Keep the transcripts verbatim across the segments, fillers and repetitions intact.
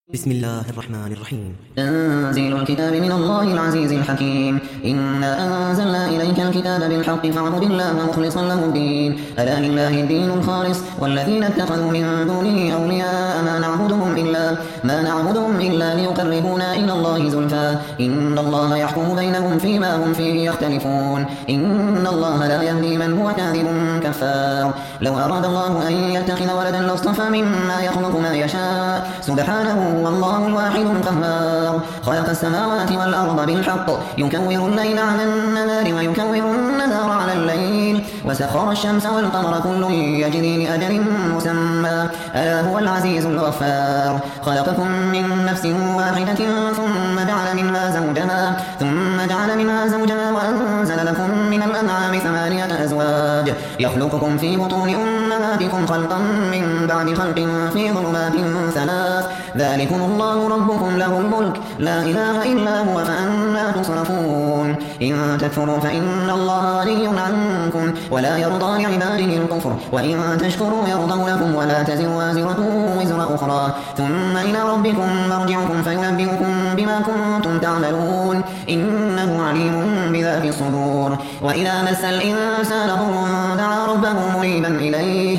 بسم الله الرحمن الرحيم. تنزيل الكتاب من الله العزيز الحكيم. إنا أنزلنا إليك الكتاب بالحق فاعبد الله مخلصا له الدين ألا لله الدين الخالص والذين اتخذوا من دونه أولياء ما نعبدهم إلا ما نعبدهم إلا ليقربونا إلى الله زلفى إن الله يحكم بينهم فيما هم فيه يختلفون إن الله لا يهدي من هو كاذب كفار. لو أراد الله أن يتخذ ولدا لاصطفى مما يخلق ما يشاء سبحانه والله الواحد القهار. خلق السماوات والأرض بالحق يكور الليل على النهار ويكور النهار على الليل وسخر الشمس والقمر كل يجري لأجل مسمى ألا هو العزيز الغفار. خلقكم من نفس واحدة ثم جعل منها زوجها ثم جعل منها زوجها وأنزل لكم من الأنعام ثمانية أزواج يخلقكم في بطون أمهاتكم خلقا من بعد خلق في ظلمات ثلاث ذلكم الله ربكم له الملك لا إله إلا هو فأنا تصرفون. إن تكفروا فإن الله غني عنكم ولا يرضى لعباده الكفر وإن تشكروا يرضوا لكم ولا تزر وازرة وزر أخرى ثم إلى ربكم مرجعكم فينبئكم بما كنتم تعملون إنه عليم بذات الصدور. وإذا مس الإنسان ضر دعا ربه منيبا إليه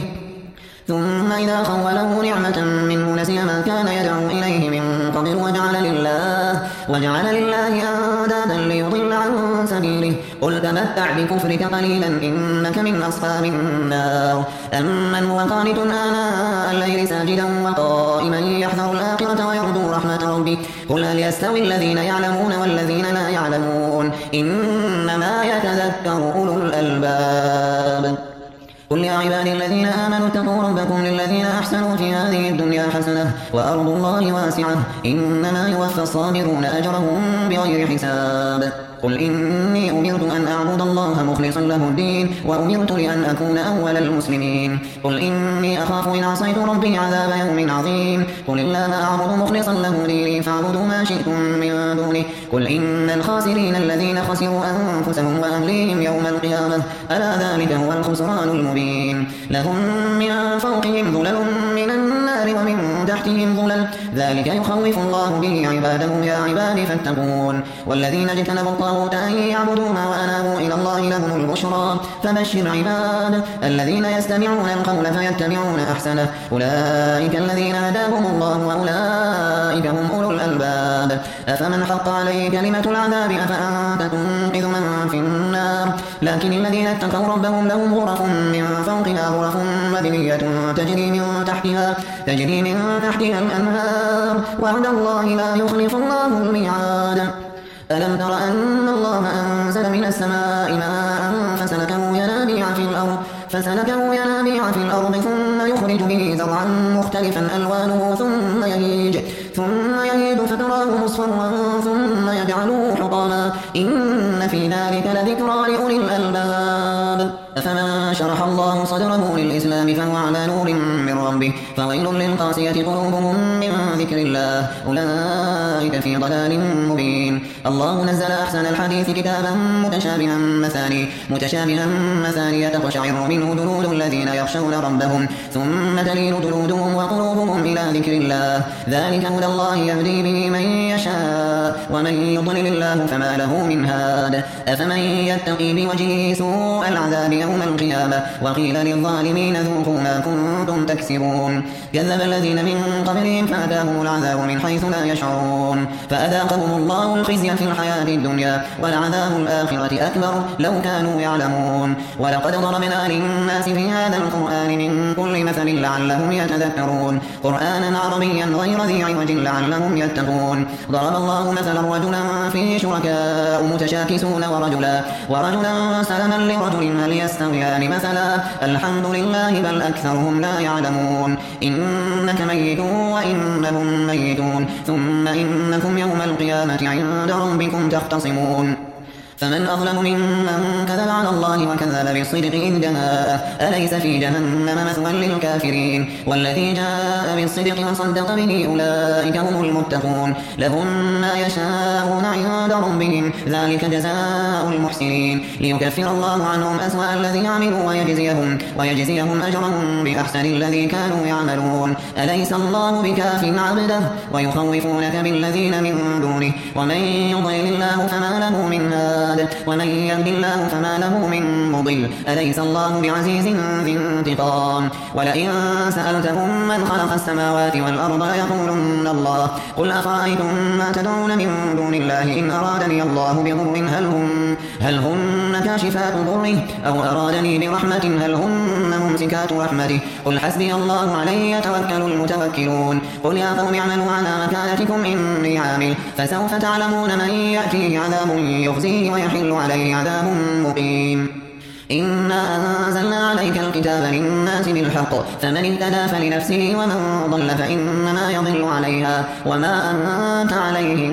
ثم إذا خوله نعمة منه نسي ما كان يدعو إليه من قبل وجعل لله وجعل لله أندادا ليضل عن سبيله قل تمتع بكفرك قليلا إنك من أصحاب النار. أمن هو قانت آناء الليل ساجدا وقائما يحذر الآخرة ويرجو رحمة ربه قل هل يستوي الذين يعلمون والذين لا يعلمون إنما يتذكر أولو الألباب. قل يا عبادي الذين آمنوا اتقوا ربكم للذين أحسنوا في هذه الدنيا حسنة وأرض الله واسعة إنما يوفى الصابرون أجرهم بغير حساب. قل إني أمرت أن أعبد الله مخلصا له الدين وأمرت لأن أكون أول المسلمين. قل إني أخاف إن عصيت ربي عذاب يوم عظيم. قل الله أعبد مخلصا له ديني فاعبدوا ما شئتم من دونه. قل إن الخاسرين الذين خسروا أنفسهم وأهليهم يوم القيامة ألا ذلك هو الخسران المبين. لهم من فوقهم ظلل من النار ومن تحتهم ظلل ذلك يخوف الله به عباده يا عبادي فاتقون. والذين اجتنبوا الطاغوت أن يعبدوها وأنابوا إلى الله لهم البشرى فبشر عباد الذين يستمعون القول فيتبعون أحسنه أولئك الذين هداهم الله وأولئك هم أولو الألباب. أفمن حق عليه كلمة العذاب أفأنت تنقذ من في النار لكن الذين اتقوا ربهم لهم غرف من فوقها غرف مبنية تجري من تحتها تجري من تحتها الأنهار وعد الله لا يخلف الله الميعاد. ألم تر أن الله أنزل من السماء ماء فسلكه ينابيع في الأرض فسلكه ينابيع في الأرض ثم يخرج به زرعا مختلفا ألوانه ثم يهيج ثم يهيج فتراه مصفرا ثم يجعله حطاما إن في ذلك لذكرى لأولي الألباب. أفمن شرح الله صدره للإسلام فهو على نور من ربه فويل للقاسية قلوبهم من ذكر الله أولئك في ضلال مبين. الله نزل أحسن الحديث كتابا متشابها مثاني متشابها مثاني تقشعر منه جلود الذين يخشون ربهم ثم تلين جلودهم وقلوبهم إلى ذكر الله ذلك هدى الله يهدي به من يشاء ومن يضلل الله فما له من هاد. أفمن يتقي بوجهه سوء العذاب يوم القيامة وقيل للظالمين ذوقوا ما كنتم تكسبون. كذب الذين من قبلهم فأتاهم العذاب من حيث لا يشعرون فأذاقهم الله الخزي في الحياة الدنيا ولعذاب الآخرة أكبر لو كانوا يعلمون. ولقد ضربنا للناس في هذا القرآن من كل مثل لعلهم يتذكرون قرآنا عربيا غير ذي عوج لعلهم يتقون. ضرب الله مثلا رجلا فيه شركاء متشاكسون ورجلا ورجلا سلما لرجل هل يستويان مثلا الحمد لله بل أكثرهم لا يعلمون. إنك ميت وإنهم ميتون ثم إنكم يوم القيامة عند ربكم تختصمون فمن أظلم ممن كذب على الله وكذب بالصدق إذ جاءه أليس في جهنم مثوى للكافرين والذي جاء بالصدق وصدق به أولئك هم المتقون لهم ما يشاءون عند ربهم ذلك جزاء المحسنين ليكفر الله عنهم أسوأ الذي عملوا ويجزيهم, ويجزيهم أجرهم بأحسن الذي كانوا يعملون أليس الله بكاف عبده ويخوفونك بالذين من دونه ومن يضلل الله فما له من هاد ومن يهد الله فما له من مضل أليس الله بعزيز ذي انتقام ولئن سألتهم من خلق السماوات والأرض ليقولن الله قل أفرأيتم ما تدعون من دون الله إن أرادني الله بضر هل هم هل هن كاشفات ضره أو أرادني برحمة هل هن ممسكات رحمته قل حسبي الله عليه يتوكل المتوكلون قل يا قوم اعملوا على مكانتكم إني عامل فسوف تعلمون من يأتيه عذاب يخزيه ويحل عليه عذاب مقيم إنا أنزلنا عليك الكتاب للناس بالحق فمن اهتدى فلنفسه ومن ضل فإنما يضل عليها وما أنت عليهم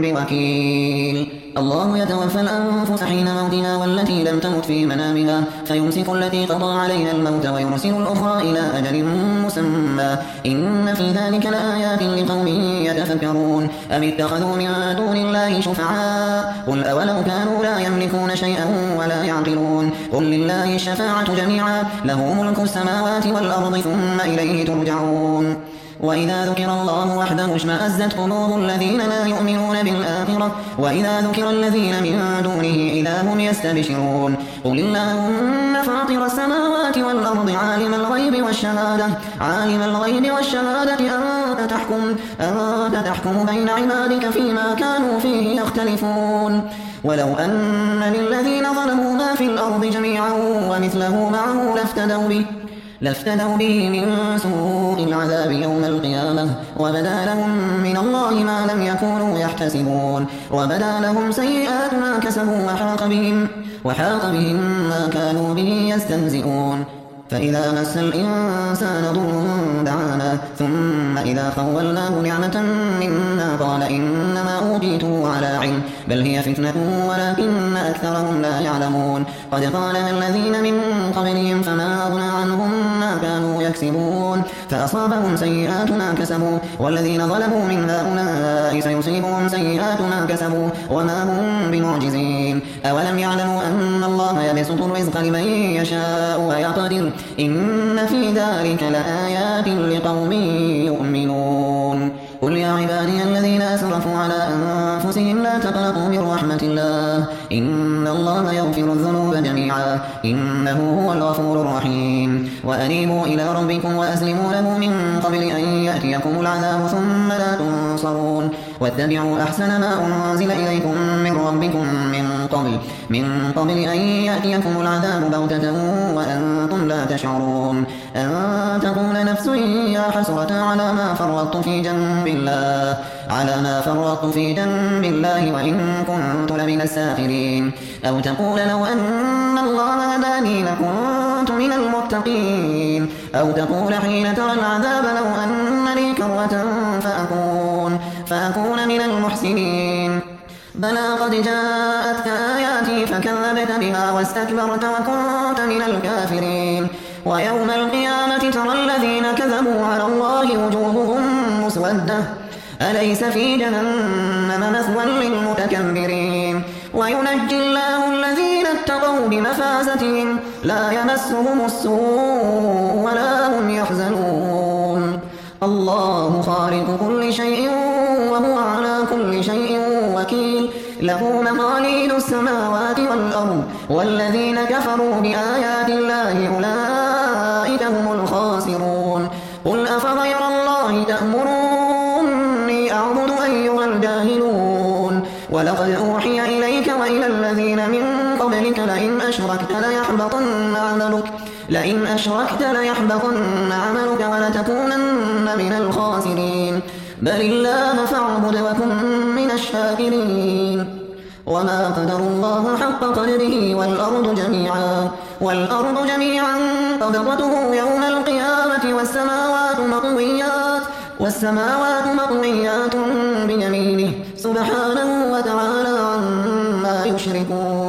بوكيل الله يتوفى الأنفس حين موتها والتي لم تمت في منامها فيمسك التي قضى عليها الموت ويرسل الأخرى إلى أجل مسمى إن في ذلك لآيات لقوم يتفكرون أم اتخذوا من دون الله شفعاء قل أولو كانوا لا يملكون شيئا ولا يعقلون قل لله الشفاعة جميعا له ملك السماوات والأرض ثم إليه ترجعون وإذا ذكر الله وحده اشمأزت قلوب الذين لا يؤمنون بالآخرة وإذا ذكر الذين من دونه إذا هم يستبشرون قل اللهم فاطر السماوات والأرض عالم الغيب والشهادة عالم الغيب والشهادة أنت تحكم أنت تحكم بين عبادك فيما كانوا فيه يختلفون ولو أن للذين ظلموا ما في الأرض جميعا ومثله معه لافتدوا به لافتدوا به من سوء العذاب يوم القيامة وبدا لهم من الله ما لم يكونوا يحتسبون وبدا لهم سيئات ما كسبوا وحاق بهم, وحاق بهم ما كانوا به يستهزئون فإذا مس الإنسان ضر دعانا ثم إذا خولناه نعمة منا قال إنما أوتيته على علم بل هي فتنة ولكن أكثرهم لا يعلمون قد قالها الذين من قبلهم فما أغنى عنهم ما كانوا يكسبون فأصابهم سيئات ما كسبوا والذين ظلموا من هؤلاء سيصيبهم سيئات ما كسبوا وما هم بمعجزين أولم يعلموا أن الله يبسط الرزق لمن يشاء ويقدر إن في ذلك لآيات لقوم يؤمنون قل يا عبادي الذين أسرفوا على أنفسهم لا تقنطوا من رحمة الله إن الله يغفر الذنوب جميعا إنه هو الغفور الرحيم وأنيبوا إلى ربكم وأسلموا له من قبل أن يأتيكم العذاب ثم لا تنصرون واتبعوا أحسن ما أنزل إليكم من ربكم من قبل من قبل أن يأتيكم العذاب بغتة وأنتم لا تشعرون أن تقول نفس يا حسرة على ما فرطت في جنب الله على ما فرطت في جنب الله وإن كنت لمن الساخرين أو تقول لو أن الله هداني لكنت من المتقين أو تقول حين ترى العذاب لو أن لي كرة فأكون, فأكون من المحسنين بلى قد جاءتك آياتي فكذبت بها واستكبرت وكنت من الكافرين ويوم القيامة ترى الذين كذبوا على الله وجوههم مسودة أليس في جهنم مثوى للمتكبرين وينجي الله الذين اتقوا بمفازتهم لا يمسهم السوء ولا هم يحزنون الله خالق كل شيء وهو على كل شيء وكيل له مقاليد السماوات والأرض والذين كفروا بآيات الله أولئك هم الخاسرون قل أفغير الله تأمروني أعبد أيها الجاهلون ولقد أوحي إليك وإلى الذين من قبلك لئن أشركت ليحبطن عملك لئن أشركت ليحبطن عملك ولتكونن من الخاسرين بل الله فاعبد وكن من الشاكرين وما قدر الله حق قدره والأرض جميعا والأرض جميعا قبضته يوم القيامة والسماوات مطويات والسماوات مطويات بيمينه سبحانه وتعالى عما يشركون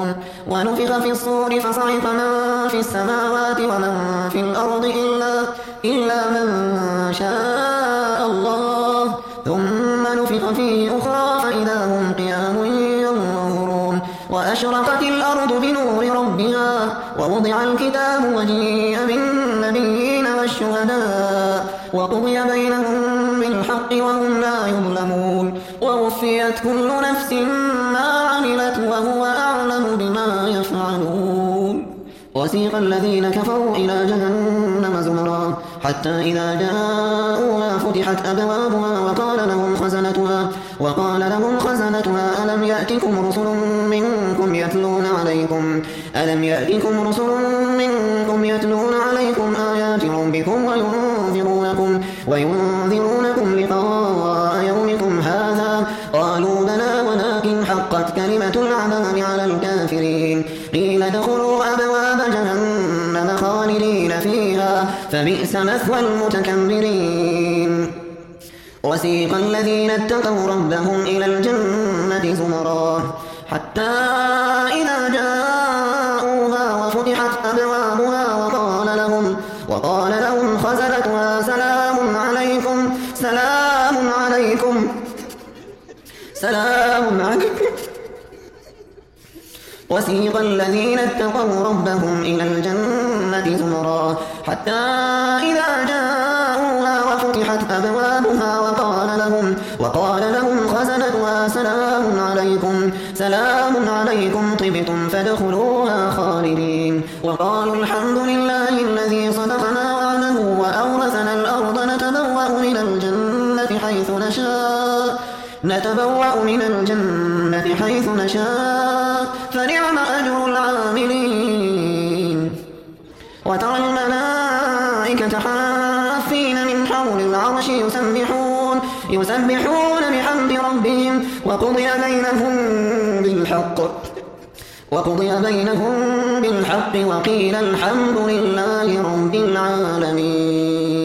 ونفخ في الصور فصعق من في السماوات ومن في الأرض إلا, إلا من شاء الله ثم نفخ فيه أخرى فإذا هم قيام ينظرون وأشرقت الأرض بنور ربها ووضع الكتاب وجيء بالنبيين والشهداء وقضي بينهم بالحق وهم لا يظلمون ووفيت كل نفس ما عملت وهو أعلم بما يفعلون وسيق الذين كفروا إلى جهنم زمرا حتى إذا جاءوها فتحت أبوابها وقال لهم خزنتها وقال لهم خزنتها ألم يأتكم رسل منكم يتلون عليكم ألم يأتكم رسل منكم يتلون عليكم آيات ربكم وينذرونكم وينذرونكم لقاء يومكم هذا قالوا بلى ولكن حقت كلمة العذاب على الكافرين قيل ادخلوا أبواب جهنم خالدين فيها فبئس مثوى المتكبرين وسيق الذين اتقوا ربهم إلى الجنة زمرا حتى إذا جاءوها وفتحت أبوابها وقال لهم وقال لهم خزنتها سلام عليكم سلام عليكم سلام عليكم وسيق الذين اتقوا ربهم إلى الجنة زمرا حتى إذا جاءوها وفتحت أبوابها وقال لهم وقال لهم خزنتها سلام عليكم سلام عليكم طبتم فادخلوها خالدين وقالوا الحمد لله الذي صدقنا وعده وأورثنا الأرض نتبوأ من الجنة حيث نشاء نتبوأ من الجنة حيث نشاء فنعم أجر العاملين وترى الملائكة حافين من حول العرش يسبحون يسبحون بحمد ربهم وقضي بينهم بالحق وقضي بينهم بالحق وقيل الحمد لله رب العالمين.